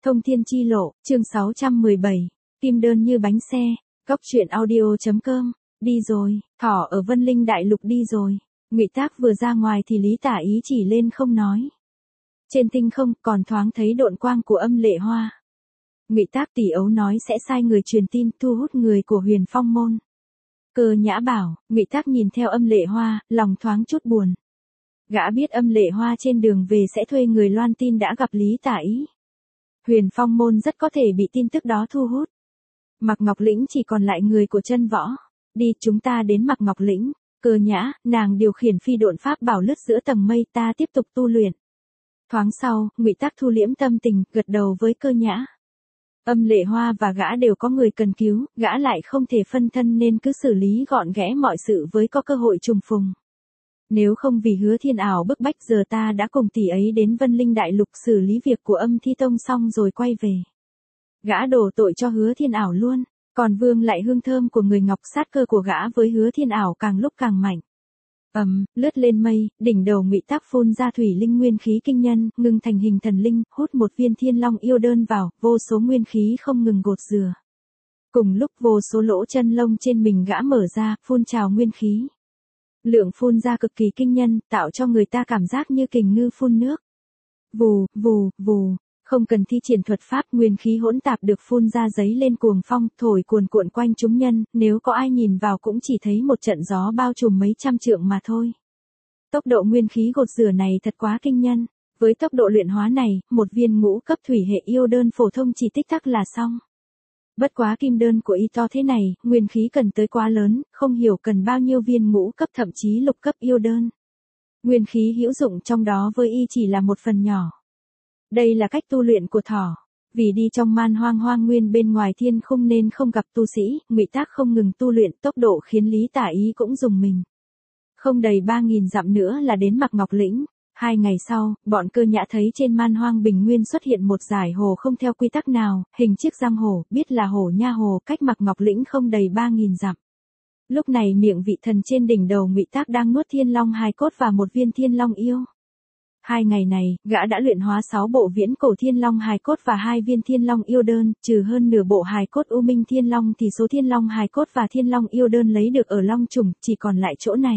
Thông thiên chi lộ, chương 617, kim đơn như bánh xe, góc truyện audio.com, đi rồi, thỏ ở Vân Linh Đại Lục đi rồi. Ngụy Tác vừa ra ngoài thì Lý Tả Ý chỉ lên không nói. Trên tinh không còn thoáng thấy độn quang của Âm Lệ Hoa. Ngụy Tác tỷ ấu nói sẽ sai người truyền tin thu hút người của Huyền Phong môn. Cơ Nhã bảo, Ngụy Tác nhìn theo Âm Lệ Hoa, lòng thoáng chút buồn. Gã biết Âm Lệ Hoa trên đường về sẽ thuê người loan tin đã gặp Lý Tả Ý. Huyền Phong môn rất có thể bị tin tức đó thu hút. Mạc Ngọc Lĩnh chỉ còn lại người của chân võ. Đi, chúng ta đến Mạc Ngọc Lĩnh. Cơ Nhã, nàng điều khiển phi độn pháp bảo lướt giữa tầng mây, ta tiếp tục tu luyện. Thoáng sau, Ngụy Tác thu liễm tâm tình, gật đầu với Cơ Nhã. Âm Lệ Hoa và gã đều có người cần cứu, gã lại không thể phân thân nên cứ xử lý gọn ghẽ mọi sự với có cơ hội trùng phùng. Nếu không vì Hứa Thiên Ảo bức bách giờ ta đã cùng tỷ ấy đến Vân Linh Đại Lục xử lý việc của Âm Thi Tông xong rồi quay về. Gã đổ tội cho Hứa Thiên Ảo luôn, còn vương lại hương thơm của người ngọc sát cơ của gã với Hứa Thiên Ảo càng lúc càng mạnh. Lướt lên mây, đỉnh đầu Ngụy Tác phun ra thủy linh nguyên khí kinh nhân, ngưng thành hình thần linh, hút một viên thiên long yêu đơn vào, vô số nguyên khí không ngừng gột rửa. Cùng lúc vô số lỗ chân lông trên mình gã mở ra, phun trào nguyên khí. Lượng phun ra cực kỳ kinh nhân, tạo cho người ta cảm giác như kình ngư phun nước. Vù, vù, vù, không cần thi triển thuật pháp, nguyên khí hỗn tạp được phun ra giấy lên cuồng phong, thổi cuồn cuộn quanh chúng nhân, nếu có ai nhìn vào cũng chỉ thấy một trận gió bao trùm mấy trăm trượng mà thôi. Tốc độ nguyên khí gột rửa này thật quá kinh nhân, với tốc độ luyện hóa này, một viên ngũ cấp thủy hệ yêu đơn phổ thông chỉ tích tắc là xong. Bất quá kim đơn của y to thế này, nguyên khí cần tới quá lớn, không hiểu cần bao nhiêu viên ngũ cấp thậm chí lục cấp yêu đơn. Nguyên khí hữu dụng trong đó với y chỉ là một phần nhỏ. Đây là cách tu luyện của thỏ. Vì đi trong man hoang hoang nguyên bên ngoài thiên khung nên không gặp tu sĩ, Ngụy Tác không ngừng tu luyện, tốc độ khiến Lý Tả Ý cũng rùng mình. Không đầy 3.000 dặm nữa là đến Mạc Ngọc Lĩnh. 2 ngày sau, bọn Cơ Nhã thấy trên man hoang bình nguyên xuất hiện một dải hồ không theo quy tắc nào, hình chiếc răng hổ, biết là hổ nha hồ, cách Mạc Ngọc Lĩnh không đầy 3.000 dặm. Lúc này miệng vị thần trên đỉnh đầu Ngụy Tác đang nuốt thiên long hài cốt và một viên thiên long yêu. 2 ngày này, gã đã luyện hóa 6 bộ viễn cổ thiên long hài cốt và 2 viên thiên long yêu đơn, trừ hơn nửa bộ hài cốt U Minh Thiên Long thì số thiên long hài cốt và thiên long yêu đơn lấy được ở Long Trùng, chỉ còn lại chỗ này.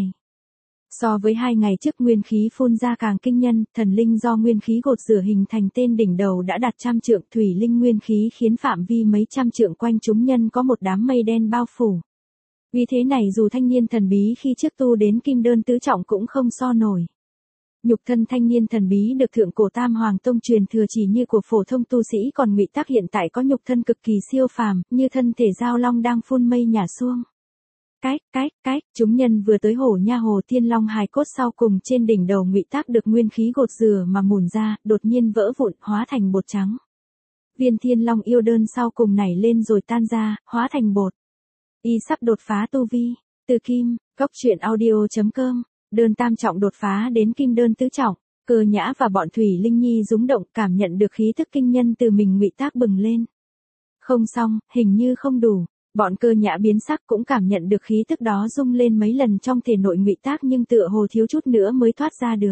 So với 2 ngày trước nguyên khí phun ra càng kinh nhân, thần linh do nguyên khí gột rửa hình thành tên đỉnh đầu đã đạt trăm trượng, thủy linh nguyên khí khiến phạm vi mấy trăm trượng quanh chúng nhân có một đám mây đen bao phủ. Vì thế này dù thanh niên thần bí khi trước tu đến kim đơn tứ trọng cũng không so nổi. Nhục thân thanh niên thần bí được thượng cổ Tam Hoàng Tông truyền thừa chỉ như của phổ thông tu sĩ, còn Ngụy Tác hiện tại có nhục thân cực kỳ siêu phàm, như thân thể giao long đang phun mây nhả xuông. Cách, chúng nhân vừa tới hổ nha hồ, thiên long hài cốt sau cùng trên đỉnh đầu Ngụy Tác được nguyên khí gột rửa mà mủn ra, đột nhiên vỡ vụn, hóa thành bột trắng. Viên thiên long yêu đơn sau cùng nảy lên rồi tan ra, hóa thành bột. Y sắp đột phá tu vi, từ kim, góc truyện audio.com, đơn tam trọng đột phá đến kim đơn tứ trọng. Cơ Nhã và bọn Thủy Linh Nhi rúng động, cảm nhận được khí thức kinh nhân từ mình Ngụy Tác bừng lên. Không xong, hình như không đủ. Bọn Cơ Nhã biến sắc cũng cảm nhận được khí tức đó rung lên mấy lần trong thể nội Ngụy Tác nhưng tựa hồ thiếu chút nữa mới thoát ra được.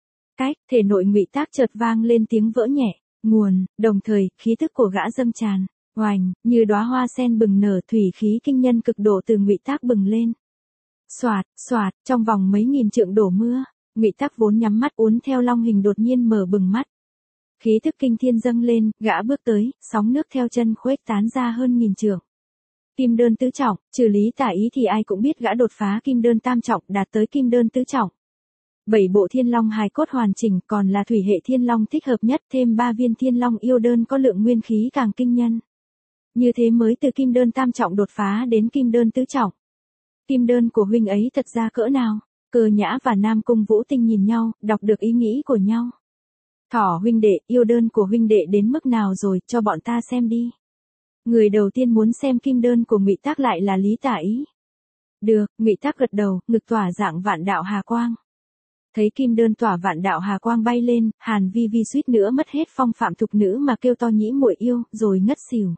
Thể nội Ngụy Tác chợt vang lên tiếng vỡ nhẹ, nguồn, đồng thời, khí tức của gã dâng tràn, oành, như đóa hoa sen bừng nở, thủy khí kinh nhân cực độ từ Ngụy Tác bừng lên. Xoạt, trong vòng mấy nghìn trượng đổ mưa, Ngụy Tác vốn nhắm mắt uốn theo long hình đột nhiên mở bừng mắt. Khí tức kinh thiên dâng lên, gã bước tới, sóng nước theo chân khuếch tán ra hơn nghìn trượng. Kim đơn tứ trọng, trừ Lý Tả Ý thì ai cũng biết gã đột phá kim đơn tam trọng, đạt tới kim đơn tứ trọng. 7 bộ thiên long hài cốt hoàn chỉnh, còn là thủy hệ thiên long thích hợp nhất, thêm 3 viên thiên long yêu đơn có lượng nguyên khí càng kinh nhân. Như thế mới từ kim đơn tam trọng đột phá đến kim đơn tứ trọng. Kim đơn của huynh ấy thật ra cỡ nào? Cơ Nhã và Nam Cung Vũ Tinh nhìn nhau, đọc được ý nghĩ của nhau. Thỏ huynh đệ, yêu đơn của huynh đệ đến mức nào rồi, cho bọn ta xem đi. Người đầu tiên muốn xem kim đơn của Ngụy Tác lại là Lý Tả Ý. Được, Ngụy Tác gật đầu, ngực tỏa dạng vạn đạo hà quang. Thấy kim đơn tỏa vạn đạo hà quang bay lên, Hàn Vi Vi suýt nữa mất hết phong phạm thục nữ mà kêu to nhĩ muội yêu, rồi ngất xỉu.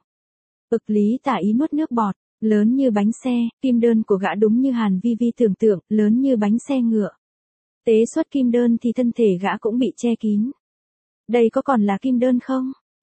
Lý Tả Ý nuốt nước bọt, lớn như bánh xe, kim đơn của gã đúng như Hàn Vi Vi tưởng tượng, lớn như bánh xe ngựa. Tế xuất kim đơn thì thân thể gã cũng bị che kín. Đây có còn là kim đơn không?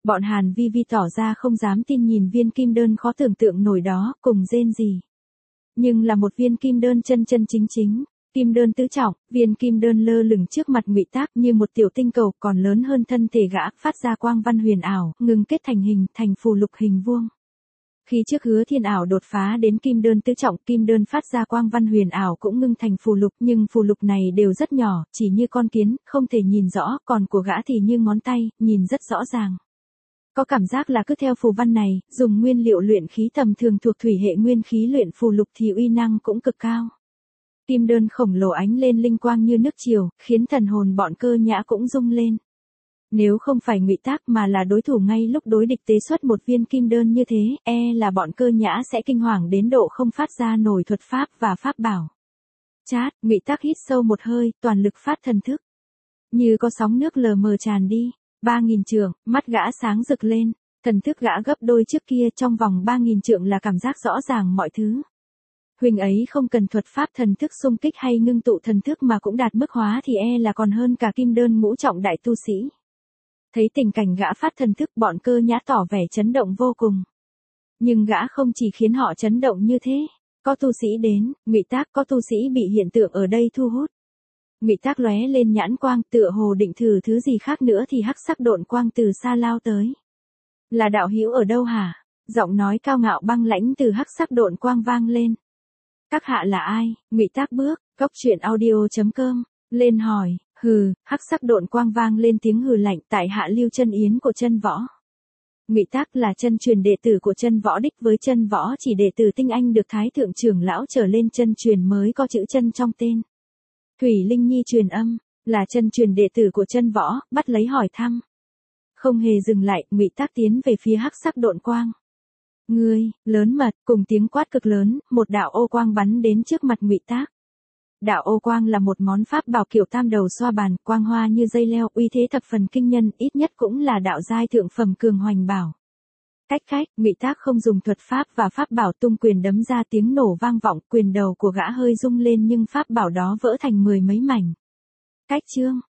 Bọn Hàn Vi Vi tỏ ra không dám tin nhìn viên kim đơn khó tưởng tượng nổi đó, cùng rên rỉ. Nhưng là một viên kim đơn chân chân chính chính. Kim đơn tứ trọng, viên kim đơn lơ lửng trước mặt Ngụy Tác như một tiểu tinh cầu còn lớn hơn thân thể gã, phát ra quang văn huyền ảo, ngừng kết thành hình, thành phù lục hình vuông. Khi trước Hứa Thiên ảo đột phá đến kim đơn tứ trọng, kim đơn phát ra quang văn huyền ảo cũng ngưng thành phù lục, nhưng phù lục này đều rất nhỏ, chỉ như con kiến, không thể nhìn rõ, còn của gã thì như ngón tay, nhìn rất rõ ràng. Có cảm giác là cứ theo phù văn này, dùng nguyên liệu luyện khí tầm thường thuộc thủy hệ nguyên khí luyện phù lục thì uy năng cũng cực cao. Kim đơn khổng lồ ánh lên linh quang như nước triều, khiến thần hồn bọn Cơ Nhã cũng rung lên. Nếu không phải Ngụy Tác mà là đối thủ ngay lúc đối địch tế xuất một viên kim đơn như thế, là bọn Cơ Nhã sẽ kinh hoàng đến độ không phát ra nổi thuật pháp và pháp bảo. Chát, Ngụy Tác hít sâu một hơi, toàn lực phát thần thức. Như có sóng nước lờ mờ tràn đi. 3.000 trượng, mắt gã sáng rực lên, thần thức gã gấp đôi trước kia, trong vòng 3.000 trượng là cảm giác rõ ràng mọi thứ. Huynh ấy không cần thuật pháp thần thức xung kích hay ngưng tụ thần thức mà cũng đạt mức hóa thì là còn hơn cả kim đơn ngũ trọng đại tu sĩ. Thấy tình cảnh gã phát thần thức, bọn Cơ Nhã tỏ vẻ chấn động vô cùng. Nhưng gã không chỉ khiến họ chấn động như thế, có tu sĩ đến, Ngụy Tác, có tu sĩ bị hiện tượng ở đây thu hút. Ngụy Tác lóe lên nhãn quang, tựa hồ định thử thứ gì khác nữa thì hắc sắc độn quang từ xa lao tới. Là đạo hữu ở đâu hả? Giọng nói cao ngạo băng lãnh từ hắc sắc độn quang vang lên. Các hạ là ai? Ngụy Tác bước, coctruyện.audio.com, lên hỏi. Hừ, hắc sắc độn quang vang lên tiếng hừ lạnh, tại hạ Lưu Chân Yến của Chân Võ. Ngụy Tác là chân truyền đệ tử của Chân Võ đích, với Chân Võ chỉ đệ tử tinh anh được thái thượng trưởng lão trở lên chân truyền mới có chữ chân trong tên. Thủy Linh Nhi truyền âm, là chân truyền đệ tử của Chân Võ, bắt lấy hỏi thăm. Không hề dừng lại, Ngụy Tác tiến về phía hắc sắc độn quang. Ngươi, lớn mật, cùng tiếng quát cực lớn, một đạo ô quang bắn đến trước mặt Ngụy Tác. Đạo ô quang là một món pháp bảo kiểu tam đầu xoa bàn, quang hoa như dây leo, uy thế thập phần kinh nhân, ít nhất cũng là đạo giai thượng phẩm cường hoành bảo. Cách, Ngụy Tác không dùng thuật pháp và pháp bảo, tung quyền đấm ra, tiếng nổ vang vọng, quyền đầu của gã hơi rung lên nhưng pháp bảo đó vỡ thành 10 mấy mảnh. Cách chương